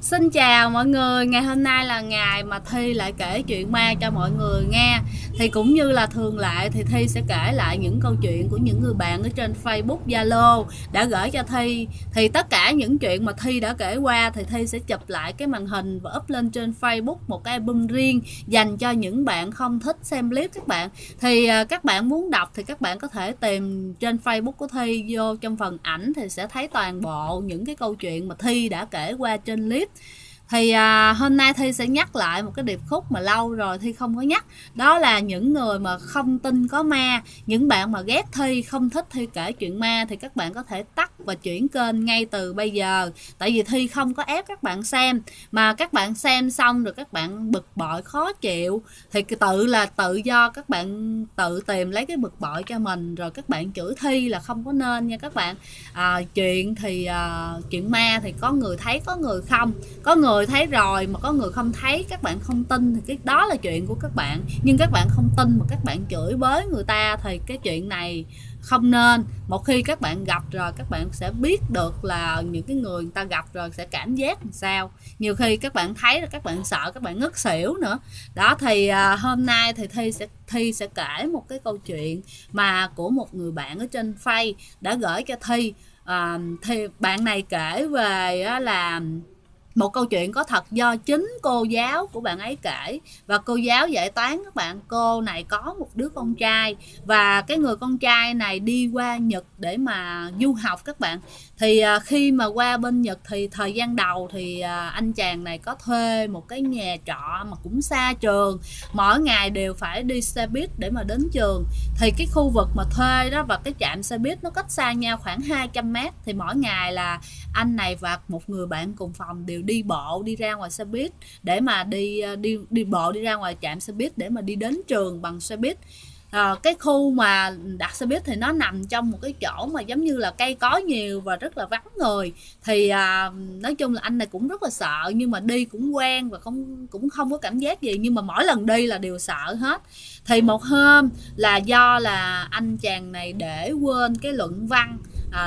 Xin chào mọi người, ngày hôm nay là ngày mà Thi lại kể chuyện ma cho mọi người nghe. Thì cũng như là thường lệ thì Thi sẽ kể lại những câu chuyện của những người bạn ở trên Facebook, Zalo đã gửi cho Thi. Thì tất cả những chuyện mà Thi đã kể qua thì Thi sẽ chụp lại cái màn hình và up lên trên Facebook một cái album riêng dành cho những bạn không thích xem clip các bạn. Thì các bạn muốn đọc thì các bạn có thể tìm trên Facebook của Thi, vô trong phần ảnh thì sẽ thấy toàn bộ những cái câu chuyện mà Thi đã kể qua trên clip. Thì hôm nay Thi sẽ nhắc lại một cái điệp khúc mà lâu rồi Thi không có nhắc. Đó là những người mà không tin có ma, những bạn mà ghét Thi, không thích Thi kể chuyện ma thì các bạn có thể tắt và chuyển kênh ngay từ bây giờ. Tại vì Thi không có ép các bạn xem, mà các bạn xem xong rồi các bạn bực bội khó chịu thì tự do các bạn tự tìm lấy cái bực bội cho mình, rồi các bạn chửi Thi là không có nên nha các bạn. Chuyện thì chuyện ma thì có người thấy có người không, có người thấy rồi mà có người không thấy, các bạn không tin thì cái đó là chuyện của các bạn. Nhưng các bạn không tin mà các bạn chửi bới người ta thì cái chuyện này không nên. Một khi các bạn gặp rồi các bạn sẽ biết được là những cái người ta gặp rồi sẽ cảm giác làm sao. Nhiều khi các bạn thấy rồi các bạn sợ, các bạn ngất xỉu nữa đó. Thì hôm nay thì Thi sẽ kể một cái câu chuyện mà của một người bạn ở trên Face đã gửi cho Thi. Thì bạn này kể về là một câu chuyện có thật do chính cô giáo của bạn ấy kể. Và cô giáo dạy toán các bạn, cô này có một đứa con trai, và cái người con trai này đi qua Nhật để mà du học các bạn. Thì khi mà qua bên Nhật thì thời gian đầu thì anh chàng này có thuê một cái nhà trọ mà cũng xa trường, mỗi ngày đều phải đi xe buýt để mà đến trường. Thì cái khu vực mà thuê đó và cái trạm xe buýt nó cách xa nhau khoảng 200 mét. Thì mỗi ngày là anh này và một người bạn cùng phòng đều đi bộ đi ra ngoài xe buýt để mà đi bộ đi ra ngoài trạm xe buýt để mà đi đến trường bằng xe buýt. Cái khu mà đặt xe buýt thì nó nằm trong một cái chỗ mà giống như là cây cối nhiều và rất là vắng người. Thì nói chung là anh này cũng rất là sợ, nhưng mà đi cũng quen và cũng không có cảm giác gì, nhưng mà mỗi lần đi là đều sợ hết. Thì một hôm là do là anh chàng này để quên cái luận văn,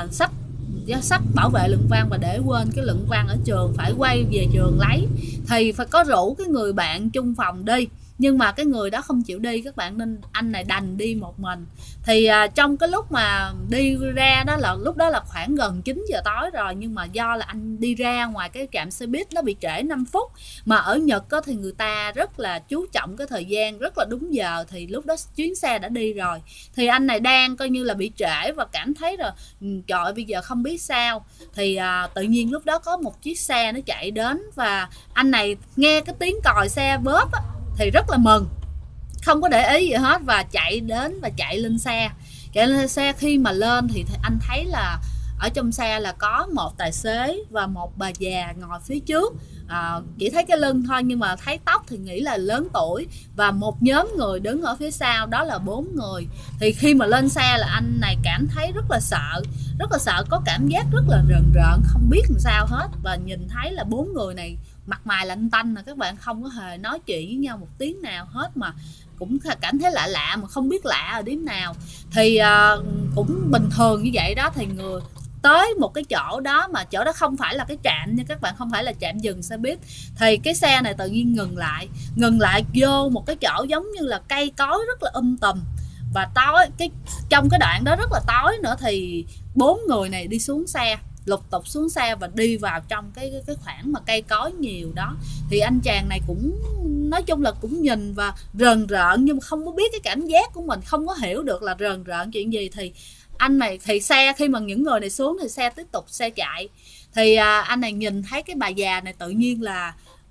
sách bảo vệ luận văn và để quên cái luận văn ở trường, phải quay về trường lấy. Thì phải có rủ cái người bạn chung phòng đi, nhưng mà cái người đó không chịu đi các bạn, nên anh này đành đi một mình. Thì trong cái lúc mà đi ra đó là lúc đó là khoảng gần 9 giờ tối rồi, nhưng mà do là anh đi ra ngoài cái trạm xe buýt nó bị trễ 5 phút. Mà ở Nhật thì người ta rất là chú trọng cái thời gian, rất là đúng giờ, thì lúc đó chuyến xe đã đi rồi. Thì anh này đang coi như là bị trễ và cảm thấy rồi trời ơi, bây giờ không biết sao. Thì tự nhiên lúc đó có một chiếc xe nó chạy đến, và anh này nghe cái tiếng còi xe bóp á, thì rất là mừng, không có để ý gì hết, và chạy đến và chạy lên xe. Khi mà lên thì anh thấy là ở trong xe là có một tài xế và một bà già ngồi phía trước. Chỉ thấy cái lưng thôi, nhưng mà thấy tóc thì nghĩ là lớn tuổi, và một nhóm người đứng ở phía sau, đó là 4 người. Thì khi mà lên xe là anh này cảm thấy rất là sợ, có cảm giác rất là rợn rợn, không biết làm sao hết. Và nhìn thấy là 4 người này mặt mày lạnh tanh là các bạn, không có hề nói chuyện với nhau một tiếng nào hết, mà cũng cảm thấy lạ lạ mà không biết lạ ở điểm nào. Thì cũng bình thường như vậy đó. Thì người tới một cái chỗ đó, mà chỗ đó không phải là cái trạm nha các bạn, không phải là trạm dừng xe buýt. Thì cái xe này tự nhiên ngừng lại vô một cái chỗ giống như là cây cối rất là tùm, và tối trong cái đoạn đó rất là tối nữa. Thì 4 người này đi xuống xe, lục tục xuống xe và đi vào trong cái khoảng mà cây cối nhiều đó. Thì anh chàng này cũng nói chung là cũng nhìn và rờn rợn, nhưng mà không có biết cái cảm giác của mình, không có hiểu được là rờn rợn chuyện gì. Thì anh này thì xe, khi mà những người này xuống thì xe tiếp tục xe chạy. Thì anh này nhìn thấy cái bà già này tự nhiên là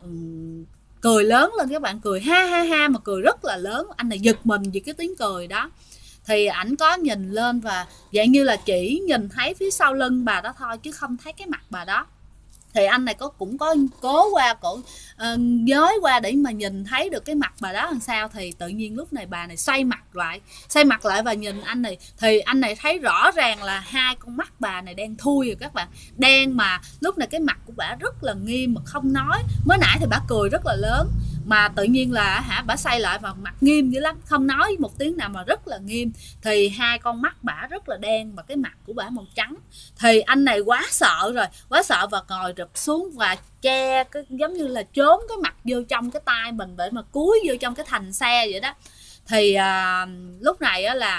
cười lớn lên các bạn, cười ha ha ha, mà cười rất là lớn. Anh này giật mình vì cái tiếng cười đó. Thì ảnh có nhìn lên và dạng như là chỉ nhìn thấy phía sau lưng bà đó thôi, chứ không thấy cái mặt bà đó. Thì anh này cũng có cố qua giới qua để mà nhìn thấy được cái mặt bà đó làm sao. Thì tự nhiên lúc này bà này xoay mặt lại và nhìn anh này. Thì anh này thấy rõ ràng là hai con mắt bà này đen thui rồi các bạn, đen, mà lúc này cái mặt của bà rất là nghiêm mà không nói. Mới nãy thì bà cười rất là lớn, mà tự nhiên là bả xoay lại và mặt nghiêm dữ lắm, không nói một tiếng nào mà rất là nghiêm. Thì hai con mắt bả rất là đen và cái mặt của bả màu trắng. Thì anh này quá sợ rồi, quá sợ và ngồi rụp xuống và che cái, giống như là trốn cái mặt vô trong cái tay mình để mà cúi vô trong cái thành xe vậy đó. Thì lúc này á là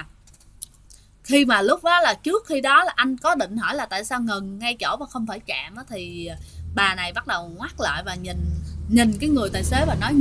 khi mà lúc đó là trước khi đó là anh có định hỏi là tại sao ngừng ngay chỗ mà không phải chạm á, thì bà này bắt đầu ngoắt lại và nhìn cái người tài xế và nói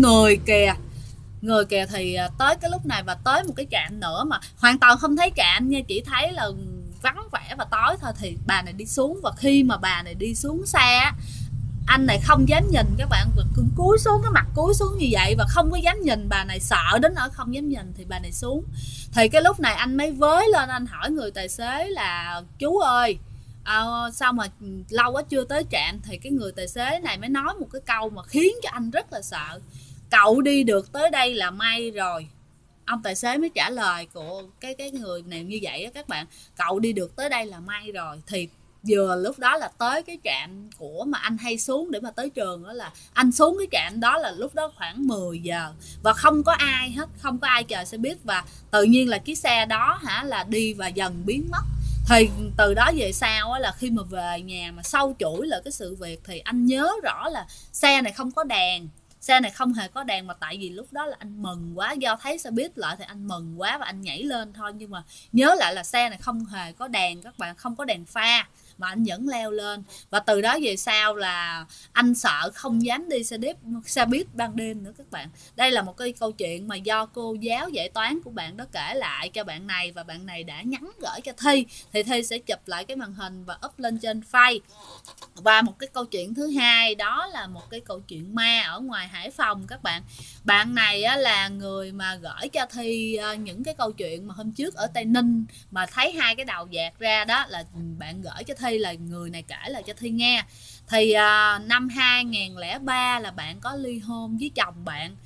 người kìa. Thì tới cái lúc này và tới một cái trạm nữa mà hoàn toàn không thấy trạm nha, chỉ thấy là vắng vẻ và tối thôi. Thì bà này đi xuống, và khi mà bà này đi xuống xe, anh này không dám nhìn các bạn, cứ cúi xuống, cái mặt cúi xuống như vậy và không có dám nhìn. Bà này sợ đến nỗi không dám nhìn thì bà này xuống. Thì cái lúc này anh mới với lên, anh hỏi người tài xế là chú ơi, sao mà lâu quá chưa tới trạm. Thì cái người tài xế này mới nói một cái câu mà khiến cho anh rất là sợ: cậu đi được tới đây là may rồi. Ông tài xế mới trả lời của cái người này như vậy á các bạn: cậu đi được tới đây là may rồi. Thì vừa lúc đó là tới cái trạm của mà anh hay xuống để mà tới trường, đó là anh xuống cái trạm đó là lúc đó khoảng 10 giờ và không có ai hết, không có ai chờ xe buýt. Và tự nhiên là chiếc xe đó là đi và dần biến mất. Thì từ đó về sau là khi mà về nhà mà sâu chuỗi lại cái sự việc thì anh nhớ rõ là xe này không có đèn, xe này không hề có đèn. Mà tại vì lúc đó là anh mừng quá, do thấy xe buýt lại thì anh mừng quá và anh nhảy lên thôi. Nhưng mà nhớ lại là xe này không hề có đèn các bạn, không có đèn pha mà anh vẫn leo lên. Và từ đó về sau là anh sợ không dám đi xe buýt ban đêm nữa các bạn. Đây là một cái câu chuyện mà do cô giáo dạy toán của bạn đó kể lại cho bạn này, và bạn này đã nhắn gửi cho Thi. Thì Thi sẽ chụp lại cái màn hình và up lên trên Face. Và một cái câu chuyện thứ hai đó là một cái câu chuyện ma ở ngoài Hải Phòng các bạn. Bạn này là người mà gửi cho Thi những cái câu chuyện mà hôm trước ở Tây Ninh mà thấy hai cái đầu dạt ra đó, là bạn gửi cho Thi, là người này kể lại cho Thi nghe. Thì năm 2003 là bạn có ly hôn với chồng bạn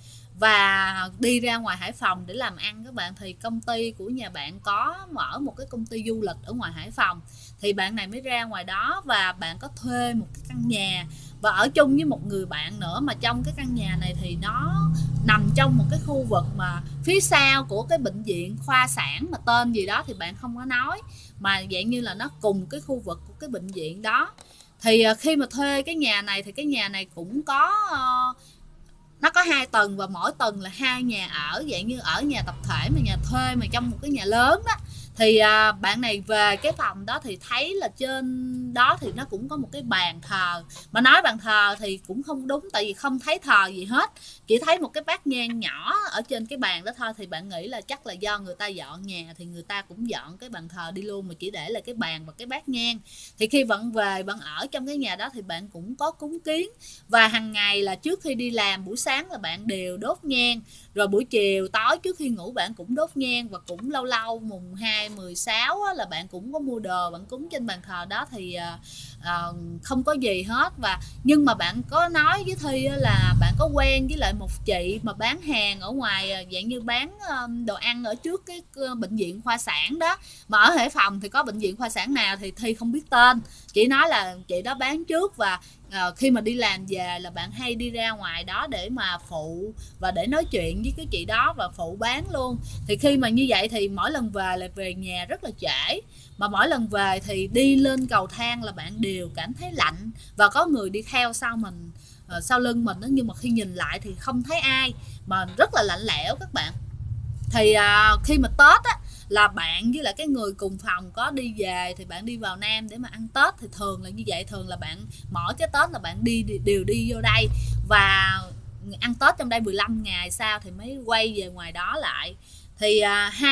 và đi ra ngoài Hải Phòng để làm ăn các bạn. Thì công ty của nhà bạn có mở một cái công ty du lịch ở ngoài Hải Phòng. Thì bạn này mới ra ngoài đó và bạn có thuê một cái căn nhà và ở chung với một người bạn nữa. Mà trong cái căn nhà này thì nó nằm trong một cái khu vực mà phía sau của cái bệnh viện khoa sản mà tên gì đó thì bạn không có nói, mà dạng như là nó cùng cái khu vực của cái bệnh viện đó. Thì khi mà thuê cái nhà này thì cái nhà này cũng có nó có 2 tầng và mỗi tầng là 2 nhà ở, dạng như ở nhà tập thể mà nhà thuê mà trong một cái nhà lớn đó. Thì bạn này về cái phòng đó thì thấy là trên đó thì nó cũng có một cái bàn thờ. Mà nói bàn thờ thì cũng không đúng, tại vì không thấy thờ gì hết, chỉ thấy một cái bát nhang nhỏ ở trên cái bàn đó thôi. Thì bạn nghĩ là chắc là do người ta dọn nhà thì người ta cũng dọn cái bàn thờ đi luôn, mà chỉ để là cái bàn và cái bát nhang. Thì khi bạn về bạn ở trong cái nhà đó thì bạn cũng có cúng kiến. Và hàng ngày là trước khi đi làm buổi sáng là bạn đều đốt nhang, rồi buổi chiều tối trước khi ngủ bạn cũng đốt nhang. Và cũng lâu lâu mùng 2, 16 là bạn cũng có mua đồ bạn cúng trên bàn thờ đó. Thì không có gì hết. Nhưng mà bạn có nói với Thi là bạn có quen với lại một chị mà bán hàng ở ngoài, dạng như bán đồ ăn ở trước cái bệnh viện khoa sản đó. Mà ở Hải Phòng thì có bệnh viện khoa sản nào thì Thi không biết tên, chỉ nói là chị đó bán trước. Và khi mà đi làm về là bạn hay đi ra ngoài đó để mà phụ và để nói chuyện với cái chị đó và phụ bán luôn. Thì khi mà như vậy thì mỗi lần về là về nhà rất là trễ, mà mỗi lần về thì đi lên cầu thang là bạn đều cảm thấy lạnh và có người đi theo sau mình, sau lưng mình đó. Nhưng mà khi nhìn lại thì không thấy ai, mà rất là lạnh lẽo các bạn. Thì khi mà Tết á là bạn với lại cái người cùng phòng có đi về thì bạn đi vào Nam để mà ăn Tết. Thì thường là như vậy, thường là bạn mỗi cái Tết là bạn đều đi vô đây và ăn Tết trong đây 15 ngày sau thì mới quay về ngoài đó lại. Thì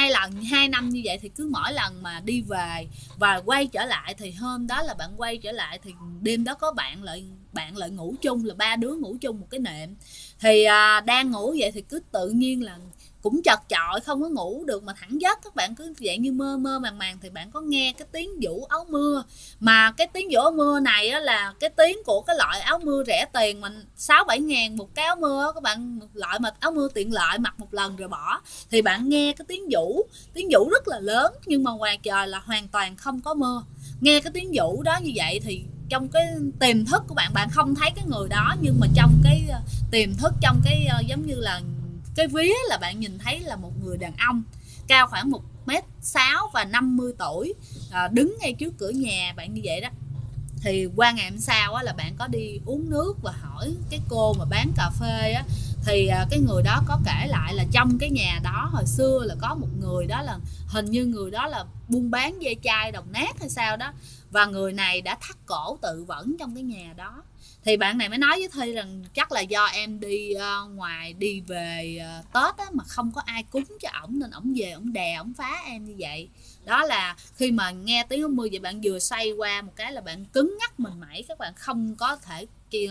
2 năm như vậy thì cứ mỗi lần mà đi về và quay trở lại thì hôm đó là bạn quay trở lại thì đêm đó có bạn lại ngủ chung, là 3 đứa ngủ chung một cái nệm. Thì đang ngủ vậy thì cứ tự nhiên là cũng chật chội không có ngủ được mà thẳng giấc, các bạn cứ dạng như mơ mơ màng. Thì bạn có nghe cái tiếng vũ áo mưa, mà cái tiếng vũ áo mưa này á, là cái tiếng của cái loại áo mưa rẻ tiền mình 6-7 ngàn một cái áo mưa các bạn, loại mà áo mưa tiện lợi mặc một lần rồi bỏ. Thì bạn nghe cái tiếng vũ rất là lớn, nhưng mà ngoài trời là hoàn toàn không có mưa. Nghe cái tiếng vũ đó như vậy thì trong cái tiềm thức của bạn, bạn không thấy cái người đó, nhưng mà trong cái tiềm thức, trong cái giống như là cái vía là bạn nhìn thấy là một người đàn ông cao khoảng 1m6 và 50 tuổi đứng ngay trước cửa nhà bạn như vậy đó. Thì qua ngày hôm sau á, là bạn có đi uống nước và hỏi cái cô mà bán cà phê á, thì cái người đó có kể lại là trong cái nhà đó hồi xưa là có một người đó, là hình như người đó là buôn bán ve chai đồng nát hay sao đó, và người này đã thắt cổ tự vẫn trong cái nhà đó. Thì bạn này mới nói với Thi rằng chắc là do em đi ngoài đi về Tết á, mà không có ai cúng cho ổng nên ổng về ổng đè ổng phá em như vậy. Đó là khi mà nghe tiếng mưa vậy, bạn vừa xoay qua một cái là bạn cứng ngắc mình mẩy, các bạn không có thể kia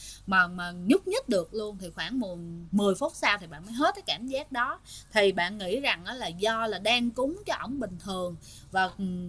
mà nhúc nhích được luôn. Thì khoảng 10 phút sau thì bạn mới hết cái cảm giác đó. Thì bạn nghĩ rằng đó là do là đang cúng cho ổng bình thường và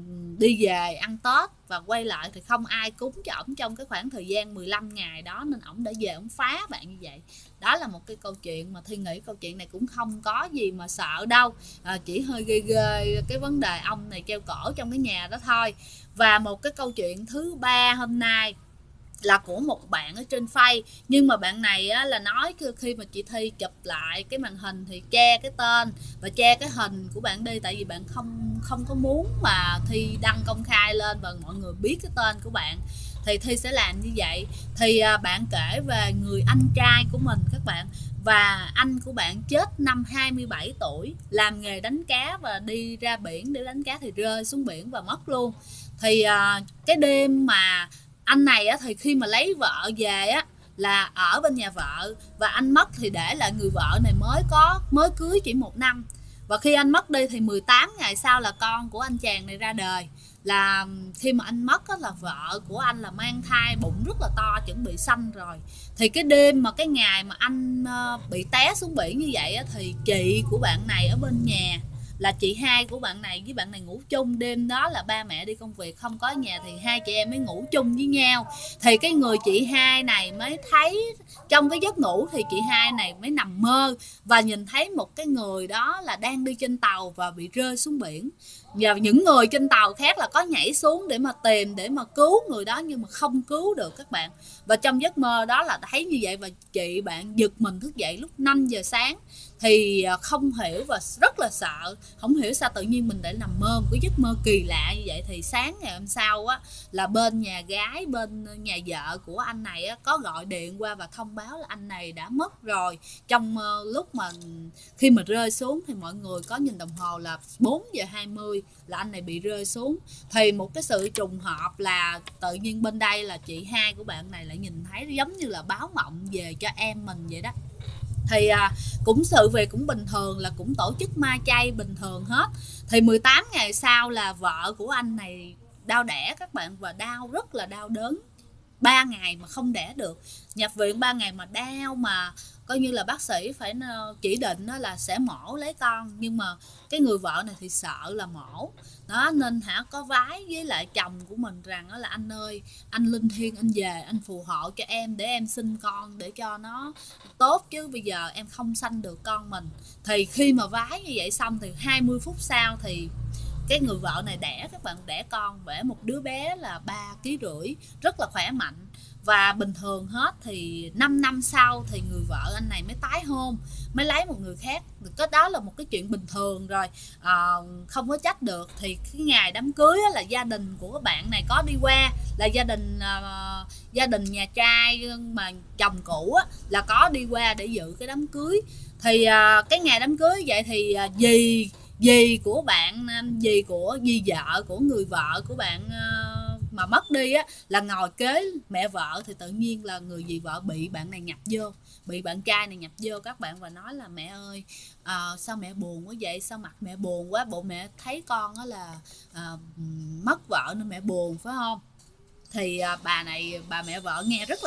đi về ăn Tết và quay lại thì không ai cúng cho ổng trong cái khoảng thời gian 15 ngày đó, nên ổng đã về ổng phá bạn như vậy. Đó là một cái câu chuyện mà Thi nghĩ câu chuyện này cũng không có gì mà sợ đâu, chỉ hơi ghê ghê cái vấn đề ông này treo cổ trong cái nhà đó thôi. Và một cái câu chuyện thứ ba hôm nay là của một bạn ở trên Face, nhưng mà bạn này á, là nói khi mà chị Thi chụp lại cái màn hình thì che cái tên và che cái hình của bạn đi, tại vì bạn không có muốn mà Thi đăng công khai lên và mọi người biết cái tên của bạn, thì Thi sẽ làm như vậy. Thì bạn kể về người anh trai của mình các bạn, và anh của bạn chết năm 27 tuổi, làm nghề đánh cá và đi ra biển để đánh cá thì rơi xuống biển và mất luôn. Thì cái đêm mà anh này á, thì khi mà lấy vợ về á là ở bên nhà vợ, và anh mất thì để lại người vợ này mới cưới chỉ 1 năm. Và khi anh mất đi thì 18 ngày sau là con của anh chàng này ra đời. Là khi mà anh mất á, là vợ của anh là mang thai bụng rất là to, chuẩn bị sanh rồi. Thì cái đêm mà cái ngày mà anh bị té xuống biển như vậy á, thì chị của bạn này ở bên nhà, là chị hai của bạn này với bạn này ngủ chung. Đêm đó là ba mẹ đi công việc không có ở nhà thì hai chị em mới ngủ chung với nhau. Thì cái người chị hai này mới thấy trong cái giấc ngủ thì chị hai này mới nằm mơ và nhìn thấy một cái người đó là đang đi trên tàu và bị rơi xuống biển. Và những người trên tàu khác là có nhảy xuống để mà tìm, để mà cứu người đó, nhưng mà không cứu được các bạn. Và trong giấc mơ đó là thấy như vậy, và chị bạn giật mình thức dậy lúc 5 giờ sáng. Thì không hiểu và rất là sợ, không hiểu sao tự nhiên mình lại nằm mơ một cái giấc mơ kỳ lạ như vậy. Thì sáng ngày hôm sau á, là bên nhà gái, bên nhà vợ của anh này á, có gọi điện qua và thông báo là anh này đã mất rồi. Trong lúc mà khi mà rơi xuống thì mọi người có nhìn đồng hồ là 4 giờ 20 là anh này bị rơi xuống. Thì một cái sự trùng hợp là tự nhiên bên đây là chị hai của bạn này lại nhìn thấy, giống như là báo mộng về cho em mình vậy đó. Thì cũng sự việc cũng bình thường, là cũng tổ chức ma chay bình thường hết. Thì 18 ngày sau là vợ của anh này đau đẻ các bạn, và đau rất là đau đớn. 3 ngày mà không đẻ được, nhập viện 3 ngày mà đau, mà coi như là bác sĩ phải chỉ định là sẽ mổ lấy con. Nhưng mà cái người vợ này thì sợ là mổ đó, nên có vái với lại chồng của mình rằng là anh ơi, anh linh thiêng anh về anh phù hộ cho em để em sinh con để cho nó tốt, chứ bây giờ em không sanh được con mình. Thì khi mà vái như vậy xong thì 20 phút sau thì cái người vợ này đẻ các bạn, đẻ con, đẻ một đứa bé là 3,5 kg, rất là khỏe mạnh và bình thường hết. Thì 5 năm sau thì người vợ anh này mới tái hôn, mới lấy một người khác. Cái đó là một cái chuyện bình thường rồi, không có trách được. Thì cái ngày đám cưới là gia đình của các bạn này có đi qua, là gia đình nhà trai mà chồng cũ là có đi qua để dự cái đám cưới. Thì cái ngày đám cưới vậy thì dì của bạn, dì vợ của người vợ của bạn mà mất đi là ngồi kế mẹ vợ. Thì tự nhiên là người dì vợ bị bạn này nhập vô, bị bạn trai này nhập vô các bạn, và nói là mẹ ơi, sao mẹ buồn quá vậy, sao mặt mẹ buồn quá, bộ mẹ thấy con là mất vợ nên mẹ buồn phải không. Thì bà mẹ vợ nghe rất là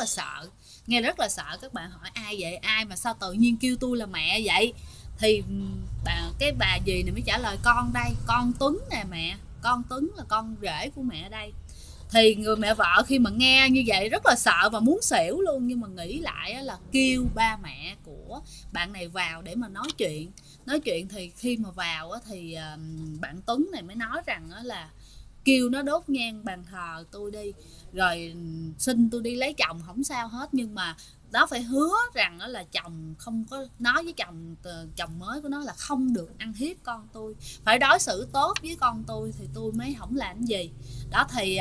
sợ, các bạn hỏi ai vậy, ai mà sao tự nhiên kêu tôi là mẹ vậy. Thì bà dì này mới trả lời con đây, con Tuấn nè mẹ, con Tuấn là con rể của mẹ đây. Thì người mẹ vợ khi mà nghe như vậy rất là sợ và muốn xỉu luôn, nhưng mà nghĩ lại là kêu ba mẹ của bạn này vào để mà nói chuyện. Thì khi mà vào thì bạn Tuấn này mới nói rằng là kêu nó đốt nhang bàn thờ tôi đi, rồi xin tôi đi lấy chồng không sao hết, nhưng mà đó phải hứa rằng đó là chồng không có nói với chồng mới của nó là không được ăn hiếp con tôi, phải đối xử tốt với con tôi thì tôi mới không làm gì đó. Thì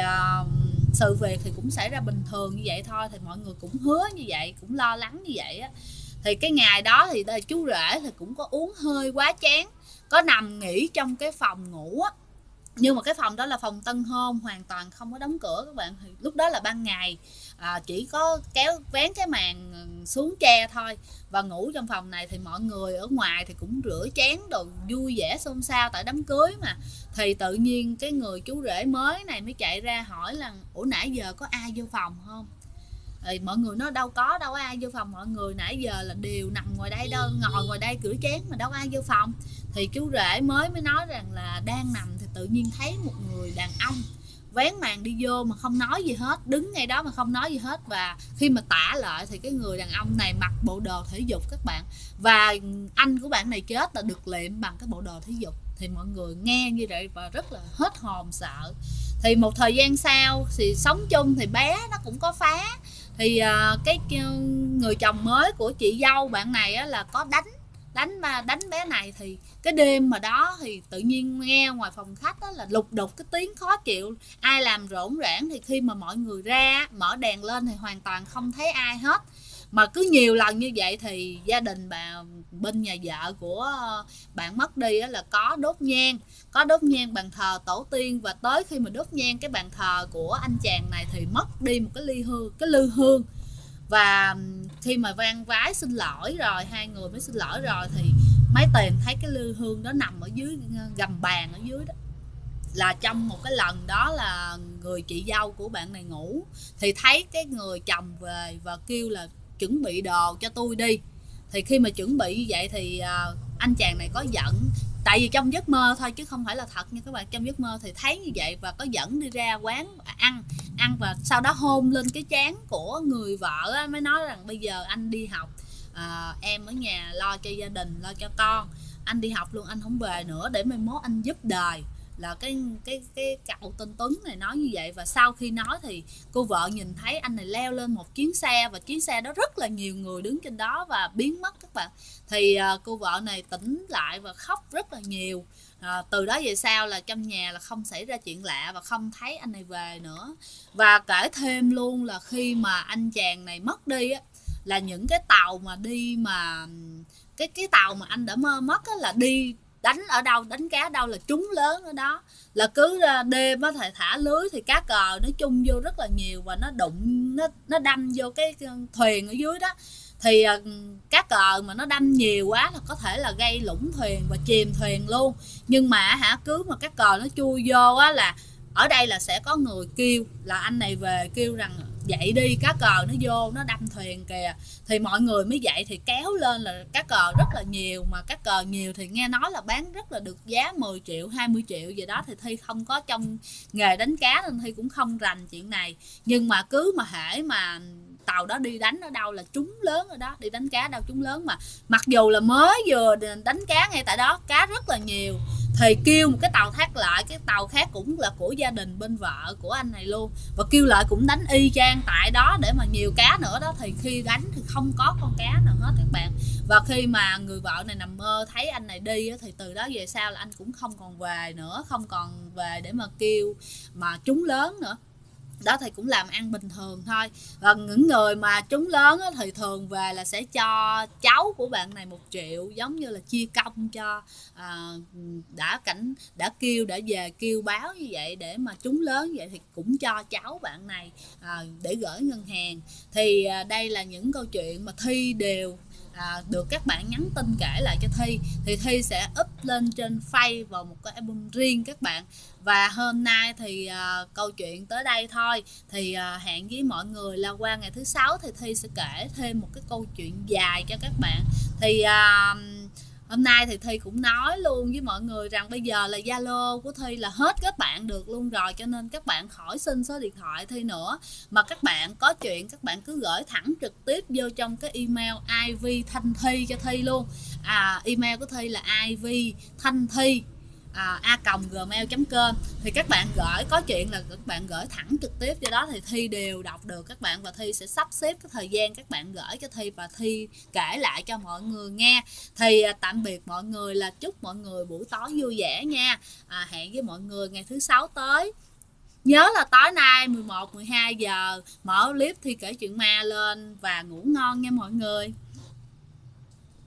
sự việc thì cũng xảy ra bình thường như vậy thôi, thì mọi người cũng hứa như vậy, cũng lo lắng như vậy á. Thì cái ngày đó thì chú rể thì cũng có uống hơi quá chén, có nằm nghỉ trong cái phòng ngủ á, nhưng mà cái phòng đó là phòng tân hôn, hoàn toàn không có đóng cửa các bạn. Thì lúc đó là ban ngày, chỉ có vén cái màn xuống che thôi, và ngủ trong phòng này. Thì mọi người ở ngoài thì cũng rửa chén đồ vui vẻ xôn xao tại đám cưới mà. Thì tự nhiên cái người chú rể mới này mới chạy ra hỏi là ủa nãy giờ có ai vô phòng không? Thì mọi người nói đâu ai vô phòng, mọi người nãy giờ là đều nằm ngoài đây, đâu ngồi ngoài đây rửa chén mà đâu ai vô phòng. Thì chú rể mới nói rằng là đang nằm thì tự nhiên thấy một người đàn ông vén màn đi vô mà không nói gì hết, đứng ngay đó mà không nói gì hết. Và khi mà tả lại thì cái người đàn ông này mặc bộ đồ thể dục các bạn, và anh của bạn này chết là được liệm bằng cái bộ đồ thể dục. Thì mọi người nghe như vậy và rất là hết hồn sợ. Thì một thời gian sau thì sống chung thì bé nó cũng có phá. Thì cái người chồng mới của chị dâu bạn này á, là có đánh bé này. Thì cái đêm mà đó thì tự nhiên nghe ngoài phòng khách đó là lục đục cái tiếng khó chịu, ai làm rỗn rãng. Thì khi mà mọi người ra mở đèn lên thì hoàn toàn không thấy ai hết. Mà cứ nhiều lần như vậy thì gia đình bên nhà vợ của bạn mất đi là có đốt nhang bàn thờ tổ tiên. Và tới khi mà đốt nhang cái bàn thờ của anh chàng này thì mất đi một cái lư hương. Và khi mà vang vái xin lỗi rồi, hai người mới xin lỗi rồi, thì mới tìm thấy cái lư hương đó nằm ở dưới gầm bàn ở dưới đó. Là trong một cái lần đó là người chị dâu của bạn này ngủ thì thấy cái người chồng về và kêu là chuẩn bị đồ cho tôi đi. Thì khi mà chuẩn bị như vậy thì anh chàng này có giận, tại vì trong giấc mơ thôi chứ không phải là thật nha các bạn. Trong giấc mơ thì thấy như vậy và có dẫn đi ra quán ăn, và sau đó hôn lên cái trán của người vợ á, mới nói rằng bây giờ anh đi học, em ở nhà lo cho gia đình, lo cho con, anh đi học luôn, anh không về nữa để mai mốt anh giúp đời. Là cái cậu tên Tuấn này nói như vậy. Và sau khi nói thì cô vợ nhìn thấy anh này leo lên một chuyến xe, và chuyến xe đó rất là nhiều người đứng trên đó và biến mất các bạn. Thì cô vợ này tỉnh lại và khóc rất là nhiều. Từ đó về sau là trong nhà là không xảy ra chuyện lạ và không thấy anh này về nữa. Và kể thêm luôn là khi mà anh chàng này mất đi á, là những cái tàu mà đi mà cái tàu mà anh đã mất á, là đi đánh ở đâu, đánh cá đâu là trúng lớn ở đó. Là cứ đêm á thả lưới thì cá cờ nó chung vô rất là nhiều, và nó đụng, nó đâm vô cái thuyền ở dưới đó. Thì cá cờ mà nó đâm nhiều quá là có thể là gây lũng thuyền và chìm thuyền luôn. Nhưng mà cứ mà cá cờ nó chui vô á, là ở đây là sẽ có người kêu là anh này về, kêu rằng dậy đi, cá cờ nó vô nó đâm thuyền kìa. Thì mọi người mới dậy thì kéo lên là cá cờ rất là nhiều. Mà cá cờ nhiều thì nghe nói là bán rất là được giá 10 triệu 20 triệu gì đó. Thì Thi không có trong nghề đánh cá nên Thi cũng không rành chuyện này. Nhưng mà cứ mà hễ mà tàu đó đi đánh ở đâu là trúng lớn ở đó, đi đánh cá đâu trúng lớn. Mà mặc dù là mới vừa đánh cá ngay tại đó, cá rất là nhiều, thì kêu một cái tàu khác lại, cái tàu khác cũng là của gia đình bên vợ của anh này luôn, và kêu lại cũng đánh y chang tại đó để mà nhiều cá nữa đó. Thì khi đánh thì không có con cá nào hết các bạn. Và khi mà người vợ này nằm mơ thấy anh này đi thì từ đó về sau là anh cũng không còn về nữa, không còn về để mà kêu mà trúng lớn nữa đó. Thì cũng làm ăn bình thường thôi. Và những người mà trúng lớn thì thường về là sẽ cho cháu của bạn này 1 triệu, giống như là chia công cho đã về kêu báo như vậy để mà trúng lớn vậy, thì cũng cho cháu bạn này để gửi ngân hàng. Thì đây là những câu chuyện mà Thi đều được các bạn nhắn tin kể lại cho Thi, thì Thi sẽ up lên trên Face vào một cái album riêng các bạn. Và hôm nay thì câu chuyện tới đây thôi. Thì hẹn với mọi người là qua ngày thứ 6 thì Thi sẽ kể thêm một cái câu chuyện dài cho các bạn. Thì hôm nay thì Thi cũng nói luôn với mọi người rằng bây giờ là Zalo của Thi là hết kết bạn được luôn rồi, cho nên các bạn khỏi xin số điện thoại Thi nữa, mà các bạn có chuyện các bạn cứ gửi thẳng trực tiếp vô trong cái email ivthanhthi cho Thi luôn. Email của Thi là ivthanhthi a.gmail.com. Thì các bạn gửi, có chuyện là các bạn gửi thẳng trực tiếp cho đó thì Thi đều đọc được các bạn, và Thi sẽ sắp xếp cái thời gian các bạn gửi cho Thi và Thi kể lại cho mọi người nghe. Thì tạm biệt mọi người, là chúc mọi người buổi tối vui vẻ nha. Hẹn với mọi người ngày thứ Sáu tới. Nhớ là tối nay 11-12 giờ mở clip Thi kể chuyện ma lên và ngủ ngon nha mọi người.